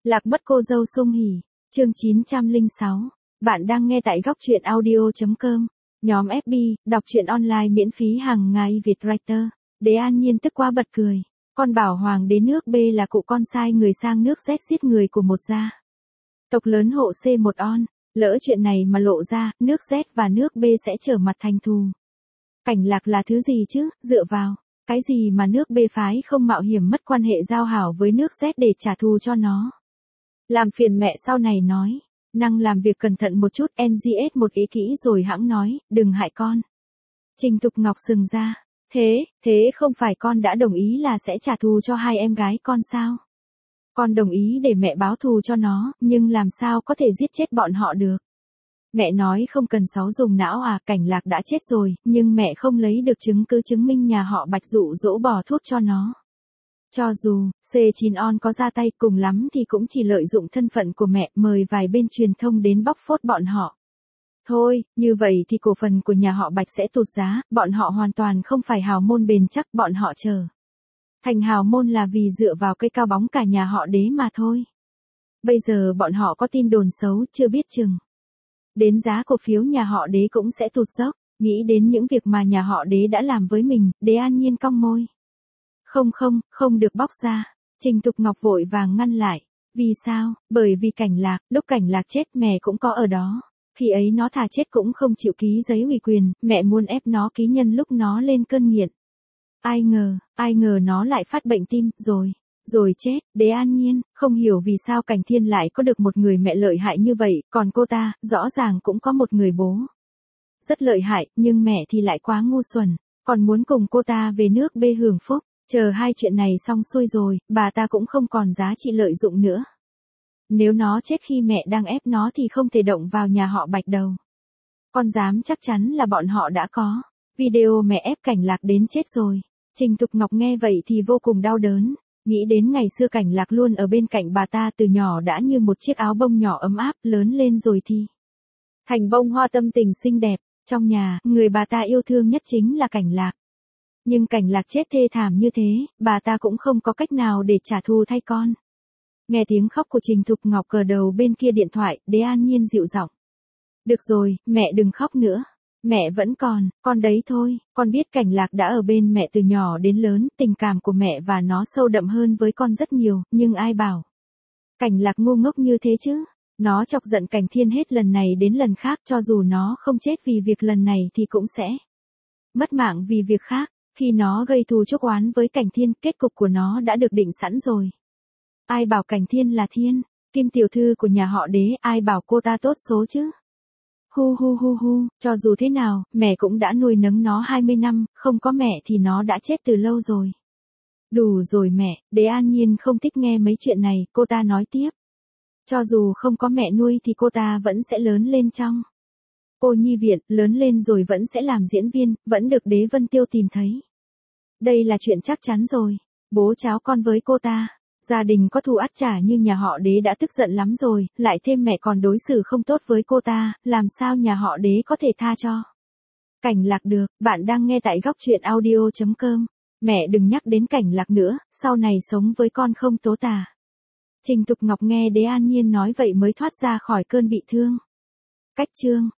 Lạc mất cô dâu Sung Hỉ, chương 906. Bạn đang nghe tại góc truyện audio.com. Nhóm FB, đọc truyện online miễn phí hàng ngày Việt Writer. Đế An Nhiên tức quá bật cười. Con bảo hoàng đế nước B là cụ con sai người sang nước Z giết người của một gia tộc lớn hộ C1 on. Lỡ chuyện này mà lộ ra, nước Z và nước B sẽ trở mặt thành thù. Cảnh Lạc là thứ gì chứ, dựa vào cái gì mà nước B phái không mạo hiểm mất quan hệ giao hảo với nước Z để trả thù cho nó. Làm phiền mẹ sau này nói. Năng làm việc cẩn thận một chút, NGS một ý kỹ rồi hãng nói, đừng hại con. Trình Thục Ngọc sừng ra. Thế không phải con đã đồng ý là sẽ trả thù cho hai em gái con sao? Con đồng ý để mẹ báo thù cho nó, nhưng làm sao có thể giết chết bọn họ được? Mẹ nói không cần sáu dùng não à, Cảnh Lạc đã chết rồi, nhưng mẹ không lấy được chứng cứ chứng minh nhà họ Bạch dụ dỗ bỏ thuốc cho nó. Cho dù C9 on có ra tay cùng lắm thì cũng chỉ lợi dụng thân phận của mẹ mời vài bên truyền thông đến bóc phốt bọn họ. Thôi, như vậy thì cổ phần của nhà họ Bạch sẽ tụt giá, bọn họ hoàn toàn không phải hào môn bền chắc, bọn họ trở thành hào môn là vì dựa vào cây cao bóng cả nhà họ Đế mà thôi. Bây giờ bọn họ có tin đồn xấu chưa biết chừng. Đến giá cổ phiếu nhà họ Đế cũng sẽ tụt dốc, nghĩ đến những việc mà nhà họ Đế đã làm với mình, Đế An Nhiên cong môi. Không được bóc ra. Trình Thục Ngọc vội vàng ngăn lại. Vì sao? Bởi vì Cảnh Lạc, lúc Cảnh Lạc chết mẹ cũng có ở đó. Khi ấy nó thà chết cũng không chịu ký giấy ủy quyền, mẹ muốn ép nó ký nhân lúc nó lên cơn nghiện. Ai ngờ nó lại phát bệnh tim, rồi chết. Đế An Nhiên, không hiểu vì sao Cảnh Thiên lại có được một người mẹ lợi hại như vậy, còn cô ta, rõ ràng cũng có một người bố rất lợi hại, nhưng mẹ thì lại quá ngu xuẩn, còn muốn cùng cô ta về nước B hưởng phúc. Chờ hai chuyện này xong xuôi rồi, bà ta cũng không còn giá trị lợi dụng nữa. Nếu nó chết khi mẹ đang ép nó thì không thể động vào nhà họ Bạch đâu. Con dám chắc chắn là bọn họ đã có video mẹ ép Cảnh Lạc đến chết rồi. Trình Thục Ngọc nghe vậy thì vô cùng đau đớn. Nghĩ đến ngày xưa Cảnh Lạc luôn ở bên cạnh bà ta từ nhỏ đã như một chiếc áo bông nhỏ ấm áp, lớn lên rồi thì thành bông hoa tâm tình xinh đẹp. Trong nhà, người bà ta yêu thương nhất chính là Cảnh Lạc. Nhưng Cảnh Lạc chết thê thảm như thế, bà ta cũng không có cách nào để trả thù thay con. Nghe tiếng khóc của Trình Thục Ngọc cờ đầu bên kia điện thoại, Đế An Nhiên dịu giọng. Được rồi, mẹ đừng khóc nữa. Mẹ vẫn còn, con đấy thôi, con biết Cảnh Lạc đã ở bên mẹ từ nhỏ đến lớn, tình cảm của mẹ và nó sâu đậm hơn với con rất nhiều, nhưng ai bảo Cảnh Lạc ngu ngốc như thế chứ? Nó chọc giận Cảnh Thiên hết lần này đến lần khác, cho dù nó không chết vì việc lần này thì cũng sẽ mất mạng vì việc khác. Khi nó gây thù chuốc oán với Cảnh Thiên, kết cục của nó đã được định sẵn rồi. Ai bảo Cảnh Thiên là Thiên, Kim tiểu thư của nhà họ Đế, ai bảo cô ta tốt số chứ? Hu, cho dù thế nào, mẹ cũng đã nuôi nấng nó 20 năm, không có mẹ thì nó đã chết từ lâu rồi. Đủ rồi mẹ, Đế An Nhiên không thích nghe mấy chuyện này, cô ta nói tiếp. Cho dù không có mẹ nuôi thì cô ta vẫn sẽ lớn lên trong cô nhi viện, lớn lên rồi vẫn sẽ làm diễn viên, vẫn được Đế Vân Tiêu tìm thấy. Đây là chuyện chắc chắn rồi. Bố cháu con với cô ta, gia đình có thù ắt trả nhưng nhà họ Đế đã tức giận lắm rồi, lại thêm mẹ còn đối xử không tốt với cô ta, làm sao nhà họ Đế có thể tha cho Cảnh Lạc được. Bạn đang nghe tại góc truyện audio.com. Mẹ đừng nhắc đến Cảnh Lạc nữa, sau này sống với con không tố tả. Trình Thục Ngọc nghe Đế An Nhiên nói vậy mới thoát ra khỏi cơn bị thương. Cách chương